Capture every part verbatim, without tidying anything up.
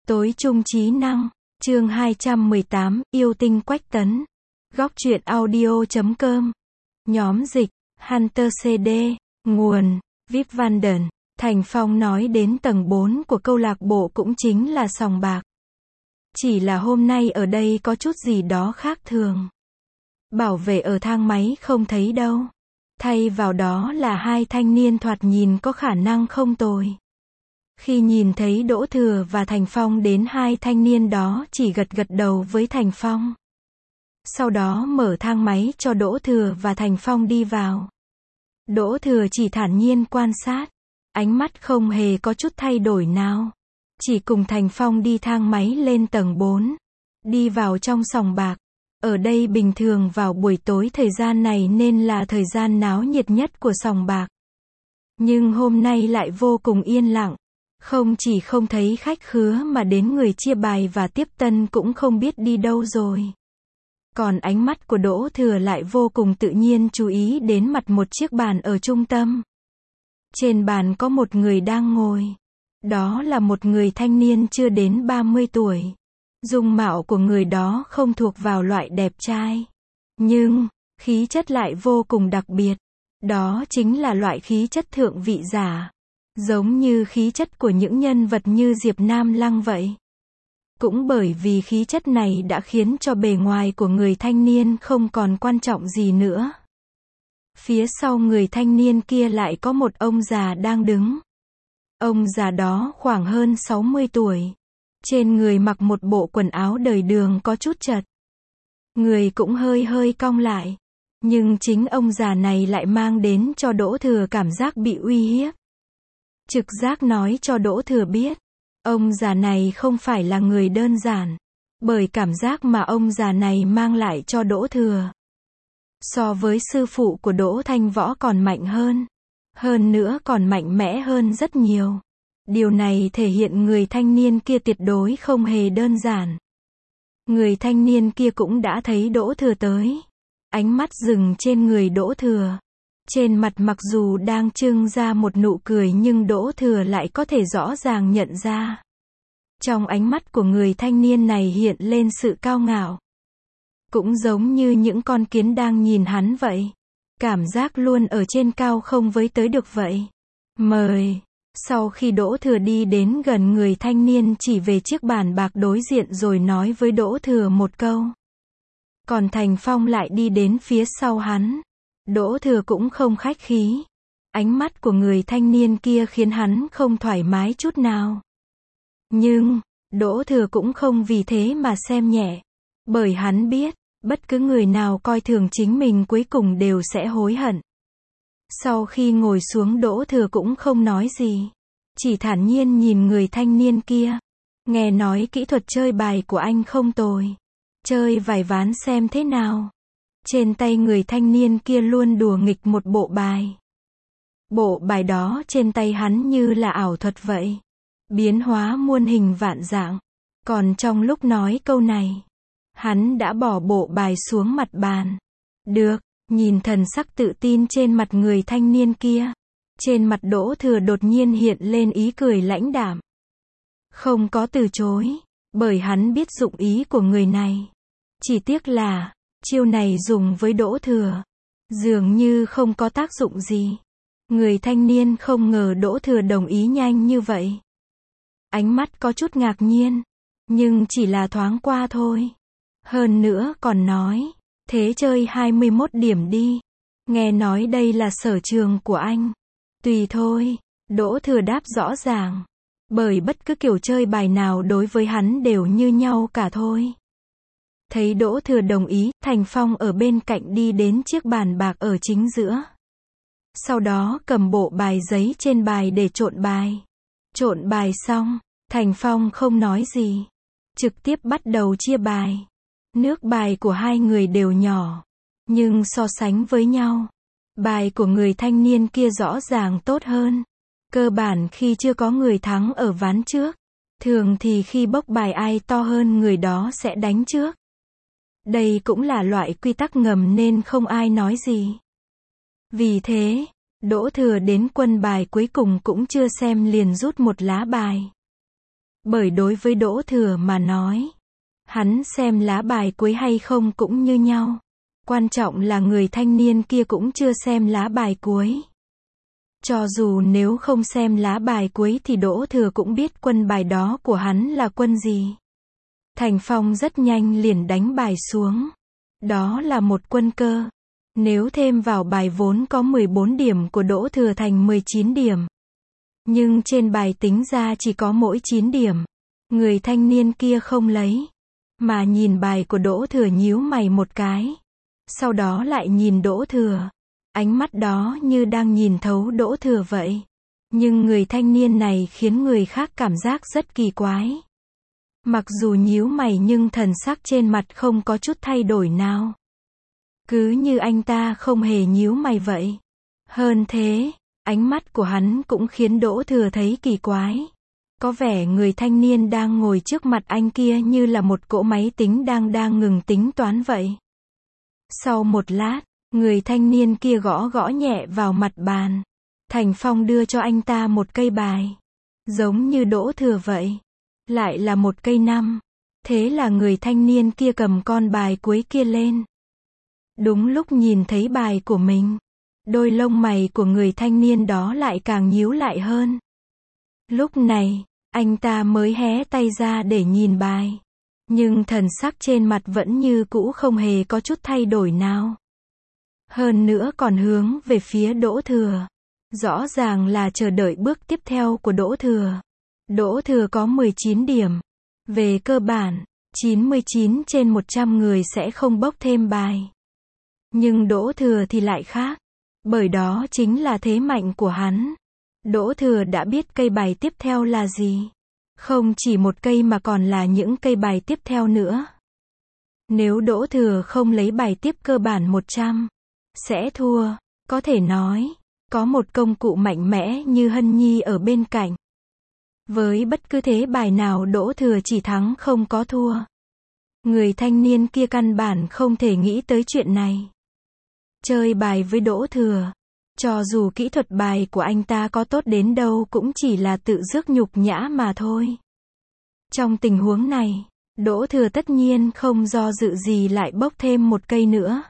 Tối trung trí năng, chương hai trăm mười tám, yêu tinh Quách Tấn. Góc truyện audio chấm com. Nhóm dịch, Hunter xê đê, nguồn, vê i pê Vanden. Thành Phong nói đến tầng bốn của câu lạc bộ cũng chính là sòng bạc. Chỉ là hôm nay ở đây có chút gì đó khác thường. Bảo vệ ở thang máy không thấy đâu. Thay vào đó là hai thanh niên thoạt nhìn có khả năng không tồi. Khi nhìn thấy Đỗ Thừa và Thành Phong đến, hai thanh niên đó chỉ gật gật đầu với Thành Phong. Sau đó mở thang máy cho Đỗ Thừa và Thành Phong đi vào. Đỗ Thừa chỉ thản nhiên quan sát, ánh mắt không hề có chút thay đổi nào. Chỉ cùng Thành Phong đi thang máy lên tầng bốn, đi vào trong sòng bạc. Ở đây bình thường vào buổi tối thời gian này nên là thời gian náo nhiệt nhất của sòng bạc. Nhưng hôm nay lại vô cùng yên lặng. Không chỉ không thấy khách khứa mà đến người chia bài và tiếp tân cũng không biết đi đâu rồi. Còn ánh mắt của Đỗ Thừa lại vô cùng tự nhiên chú ý đến mặt một chiếc bàn ở trung tâm. Trên bàn có một người đang ngồi. Đó là một người thanh niên chưa đến ba mươi tuổi. Dung mạo của người đó không thuộc vào loại đẹp trai. Nhưng, khí chất lại vô cùng đặc biệt. Đó chính là loại khí chất thượng vị giả. Giống như khí chất của những nhân vật như Diệp Nam Lăng vậy. Cũng bởi vì khí chất này đã khiến cho bề ngoài của người thanh niên không còn quan trọng gì nữa. Phía sau người thanh niên kia lại có một ông già đang đứng. Ông già đó khoảng hơn sáu mươi tuổi. Trên người mặc một bộ quần áo đời đường có chút chật. Người cũng hơi hơi cong lại. Nhưng chính ông già này lại mang đến cho Đỗ Thừa cảm giác bị uy hiếp. Trực giác nói cho Đỗ Thừa biết, ông già này không phải là người đơn giản, bởi cảm giác mà ông già này mang lại cho Đỗ Thừa. So với sư phụ của Đỗ Thanh Võ còn mạnh hơn, hơn nữa còn mạnh mẽ hơn rất nhiều. Điều này thể hiện người thanh niên kia tuyệt đối không hề đơn giản. Người thanh niên kia cũng đã thấy Đỗ Thừa tới. Ánh mắt dừng trên người Đỗ Thừa. Trên mặt mặc dù đang trưng ra một nụ cười nhưng Đỗ Thừa lại có thể rõ ràng nhận ra. Trong ánh mắt của người thanh niên này hiện lên sự cao ngạo. Cũng giống như những con kiến đang nhìn hắn vậy. Cảm giác luôn ở trên cao không với tới được vậy. Mời. Sau khi Đỗ Thừa đi đến gần người thanh niên chỉ về chiếc bàn bạc đối diện rồi nói với Đỗ Thừa một câu. Còn Thành Phong lại đi đến phía sau hắn. Đỗ Thừa cũng không khách khí. Ánh mắt của người thanh niên kia khiến hắn không thoải mái chút nào. Nhưng, Đỗ Thừa cũng không vì thế mà xem nhẹ. Bởi hắn biết, bất cứ người nào coi thường chính mình cuối cùng đều sẽ hối hận. Sau khi ngồi xuống Đỗ Thừa cũng không nói gì. Chỉ thản nhiên nhìn người thanh niên kia. Nghe nói kỹ thuật chơi bài của anh không tồi. Chơi vài ván xem thế nào. Trên tay người thanh niên kia luôn đùa nghịch một bộ bài. Bộ bài đó trên tay hắn như là ảo thuật vậy. Biến hóa muôn hình vạn dạng. Còn trong lúc nói câu này, hắn đã bỏ bộ bài xuống mặt bàn. Được, nhìn thần sắc tự tin trên mặt người thanh niên kia. Trên mặt Đỗ Thừa đột nhiên hiện lên ý cười lãnh đạm. Không có từ chối, bởi hắn biết dụng ý của người này. Chỉ tiếc là, chiêu này dùng với Đỗ Thừa, dường như không có tác dụng gì. Người thanh niên không ngờ Đỗ Thừa đồng ý nhanh như vậy. Ánh mắt có chút ngạc nhiên, nhưng chỉ là thoáng qua thôi. Hơn nữa còn nói, thế chơi hai mươi mốt điểm đi. Nghe nói đây là sở trường của anh. Tùy thôi, Đỗ Thừa đáp rõ ràng. Bởi bất cứ kiểu chơi bài nào đối với hắn đều như nhau cả thôi. Thấy Đỗ Thừa đồng ý, Thành Phong ở bên cạnh đi đến chiếc bàn bạc ở chính giữa. Sau đó cầm bộ bài giấy trên bài để trộn bài. Trộn bài xong, Thành Phong không nói gì. Trực tiếp bắt đầu chia bài. Nước bài của hai người đều nhỏ. Nhưng so sánh với nhau, bài của người thanh niên kia rõ ràng tốt hơn. Cơ bản khi chưa có người thắng ở ván trước. Thường thì khi bốc bài ai to hơn người đó sẽ đánh trước. Đây cũng là loại quy tắc ngầm nên không ai nói gì. Vì thế, Đỗ Thừa đến quân bài cuối cùng cũng chưa xem liền rút một lá bài. Bởi đối với Đỗ Thừa mà nói, hắn xem lá bài cuối hay không cũng như nhau. Quan trọng là người thanh niên kia cũng chưa xem lá bài cuối. Cho dù nếu không xem lá bài cuối thì Đỗ Thừa cũng biết quân bài đó của hắn là quân gì. Thành Phong rất nhanh liền đánh bài xuống. Đó là một quân cơ. Nếu thêm vào bài vốn có mười bốn điểm của Đỗ Thừa thành mười chín điểm. Nhưng trên bài tính ra chỉ có mỗi chín điểm. Người thanh niên kia không lấy. Mà nhìn bài của Đỗ Thừa nhíu mày một cái. Sau đó lại nhìn Đỗ Thừa. Ánh mắt đó như đang nhìn thấu Đỗ Thừa vậy. Nhưng người thanh niên này khiến người khác cảm giác rất kỳ quái. Mặc dù nhíu mày nhưng thần sắc trên mặt không có chút thay đổi nào. Cứ như anh ta không hề nhíu mày vậy. Hơn thế, ánh mắt của hắn cũng khiến Đỗ Thừa thấy kỳ quái. Có vẻ người thanh niên đang ngồi trước mặt anh kia như là một cỗ máy tính đang đang ngừng tính toán vậy. Sau một lát, người thanh niên kia gõ gõ nhẹ vào mặt bàn. Thành Phong đưa cho anh ta một cây bài. Giống như Đỗ Thừa vậy. Lại là một cây năm. Thế là người thanh niên kia cầm con bài cuối kia lên. Đúng lúc nhìn thấy bài của mình, đôi lông mày của người thanh niên đó lại càng nhíu lại hơn. Lúc này, anh ta mới hé tay ra để nhìn bài. Nhưng thần sắc trên mặt vẫn như cũ không hề có chút thay đổi nào. Hơn nữa còn hướng về phía Đỗ Thừa. Rõ ràng là chờ đợi bước tiếp theo của Đỗ Thừa. Đỗ Thừa có mười chín điểm. Về cơ bản, chín mươi chín trên một trăm người sẽ không bốc thêm bài. Nhưng Đỗ Thừa thì lại khác. Bởi đó chính là thế mạnh của hắn. Đỗ Thừa đã biết cây bài tiếp theo là gì. Không chỉ một cây mà còn là những cây bài tiếp theo nữa. Nếu Đỗ Thừa không lấy bài tiếp cơ bản một trăm, sẽ thua. Có thể nói, có một công cụ mạnh mẽ như Hân Nhi ở bên cạnh. Với bất cứ thế bài nào Đỗ Thừa chỉ thắng không có thua. Người thanh niên kia căn bản không thể nghĩ tới chuyện này. Chơi bài với Đỗ Thừa, cho dù kỹ thuật bài của anh ta có tốt đến đâu cũng chỉ là tự rước nhục nhã mà thôi. Trong tình huống này, Đỗ Thừa tất nhiên không do dự gì lại bốc thêm một cây nữa.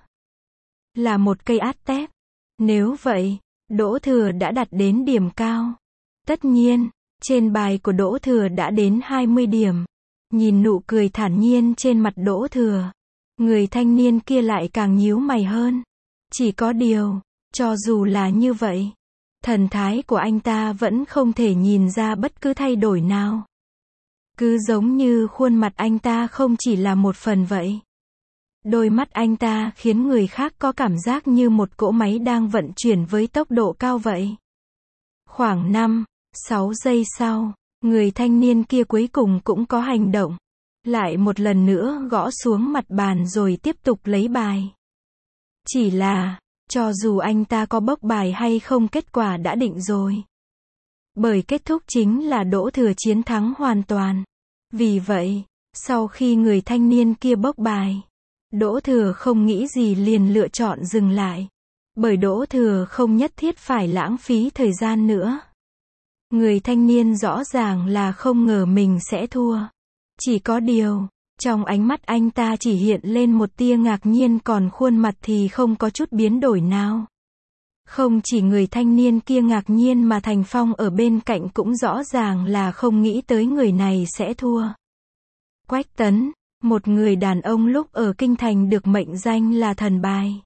Là một cây át tép. Nếu vậy, Đỗ Thừa đã đạt đến điểm cao. Tất nhiên, trên bài của Đỗ Thừa đã đến hai mươi điểm. Nhìn nụ cười thản nhiên trên mặt Đỗ Thừa, người thanh niên kia lại càng nhíu mày hơn. Chỉ có điều, cho dù là như vậy, thần thái của anh ta vẫn không thể nhìn ra bất cứ thay đổi nào. Cứ giống như khuôn mặt anh ta không chỉ là một phần vậy. Đôi mắt anh ta khiến người khác có cảm giác như một cỗ máy đang vận chuyển với tốc độ cao vậy. Khoảng năm, sáu giây sau, người thanh niên kia cuối cùng cũng có hành động. Lại một lần nữa gõ xuống mặt bàn rồi tiếp tục lấy bài. Chỉ là, cho dù anh ta có bốc bài hay không kết quả đã định rồi. Bởi kết thúc chính là Đỗ Thừa chiến thắng hoàn toàn. Vì vậy, sau khi người thanh niên kia bốc bài, Đỗ Thừa không nghĩ gì liền lựa chọn dừng lại. Bởi Đỗ Thừa không nhất thiết phải lãng phí thời gian nữa. Người thanh niên rõ ràng là không ngờ mình sẽ thua. Chỉ có điều, trong ánh mắt anh ta chỉ hiện lên một tia ngạc nhiên còn khuôn mặt thì không có chút biến đổi nào. Không chỉ người thanh niên kia ngạc nhiên mà Thành Phong ở bên cạnh cũng rõ ràng là không nghĩ tới người này sẽ thua. Quách Tấn, một người đàn ông lúc ở Kinh Thành được mệnh danh là thần bài.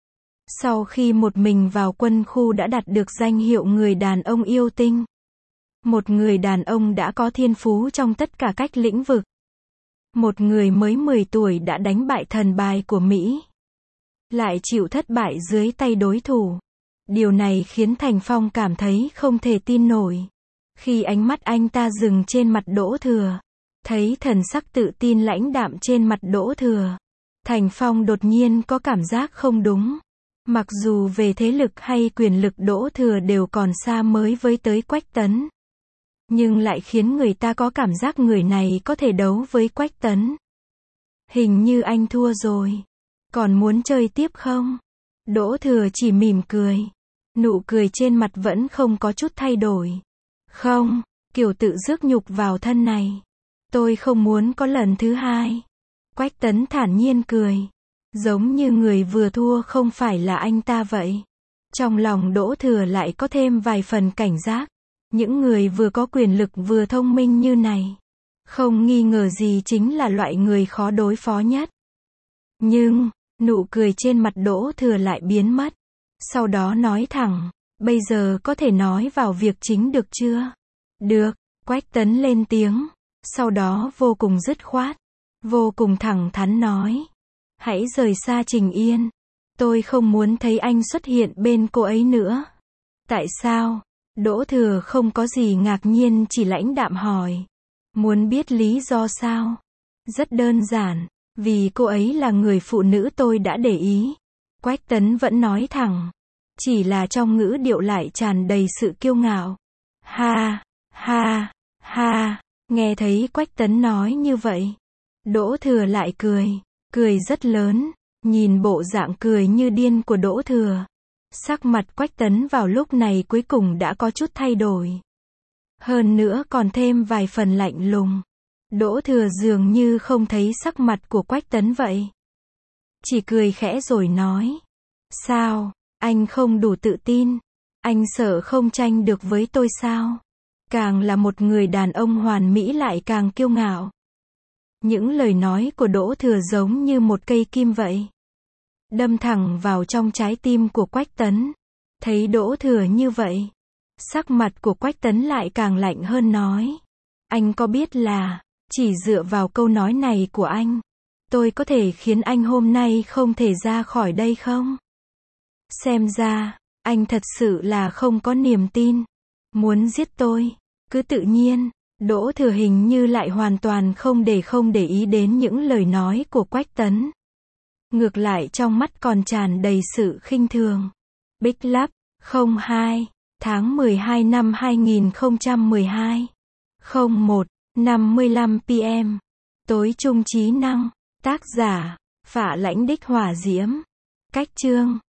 Sau khi một mình vào quân khu đã đạt được danh hiệu người đàn ông yêu tinh. Một người đàn ông đã có thiên phú trong tất cả các lĩnh vực. Một người mới mười tuổi đã đánh bại thần bài của Mỹ. Lại chịu thất bại dưới tay đối thủ. Điều này khiến Thành Phong cảm thấy không thể tin nổi. Khi ánh mắt anh ta dừng trên mặt Đỗ Thừa, thấy thần sắc tự tin lãnh đạm trên mặt Đỗ Thừa, Thành Phong đột nhiên có cảm giác không đúng. Mặc dù về thế lực hay quyền lực Đỗ Thừa đều còn xa mới với tới Quách Tấn. Nhưng lại khiến người ta có cảm giác người này có thể đấu với Quách Tấn. Hình như anh thua rồi. Còn muốn chơi tiếp không? Đỗ Thừa chỉ mỉm cười. Nụ cười trên mặt vẫn không có chút thay đổi. Không, kiểu tự rước nhục vào thân này. Tôi không muốn có lần thứ hai. Quách Tấn thản nhiên cười. Giống như người vừa thua không phải là anh ta vậy. Trong lòng Đỗ Thừa lại có thêm vài phần cảnh giác. Những người vừa có quyền lực vừa thông minh như này, không nghi ngờ gì chính là loại người khó đối phó nhất. Nhưng, nụ cười trên mặt Đỗ Thừa lại biến mất. Sau đó nói thẳng, bây giờ có thể nói vào việc chính được chưa? Được, Quách Tấn lên tiếng. Sau đó vô cùng dứt khoát, vô cùng thẳng thắn nói. Hãy rời xa Trình Yên. Tôi không muốn thấy anh xuất hiện bên cô ấy nữa. Tại sao? Đỗ Thừa không có gì ngạc nhiên, chỉ lãnh đạm hỏi. Muốn biết lý do sao? Rất đơn giản, vì cô ấy là người phụ nữ tôi đã để ý. Quách Tấn vẫn nói thẳng, chỉ là trong ngữ điệu lại tràn đầy sự kiêu ngạo. Ha, ha, ha, nghe thấy Quách Tấn nói như vậy, Đỗ Thừa lại cười, cười rất lớn, nhìn bộ dạng cười như điên của Đỗ Thừa. Sắc mặt Quách Tấn vào lúc này cuối cùng đã có chút thay đổi. Hơn nữa còn thêm vài phần lạnh lùng. Đỗ Thừa dường như không thấy sắc mặt của Quách Tấn vậy. Chỉ cười khẽ rồi nói. Sao, anh không đủ tự tin? Anh sợ không tranh được với tôi sao? Càng là một người đàn ông hoàn mỹ lại càng kiêu ngạo. Những lời nói của Đỗ Thừa giống như một cây kim vậy. Đâm thẳng vào trong trái tim của Quách Tấn. Thấy Đỗ Thừa như vậy, sắc mặt của Quách Tấn lại càng lạnh hơn nói. Anh có biết là, chỉ dựa vào câu nói này của anh, tôi có thể khiến anh hôm nay không thể ra khỏi đây không? Xem ra, anh thật sự là không có niềm tin. Muốn giết tôi, cứ tự nhiên. Đỗ Thừa hình như lại hoàn toàn không để không để ý đến những lời nói của Quách Tấn. Ngược lại trong mắt còn tràn đầy sự khinh thường. Bích Lắp, không hai, tháng mười hai năm hai nghìn không trăm mười hai, không một, năm mươi lăm p m. Tối trung trí năng, tác giả, Phạ Lãnh Đích Hỏa Diễm. Cách chương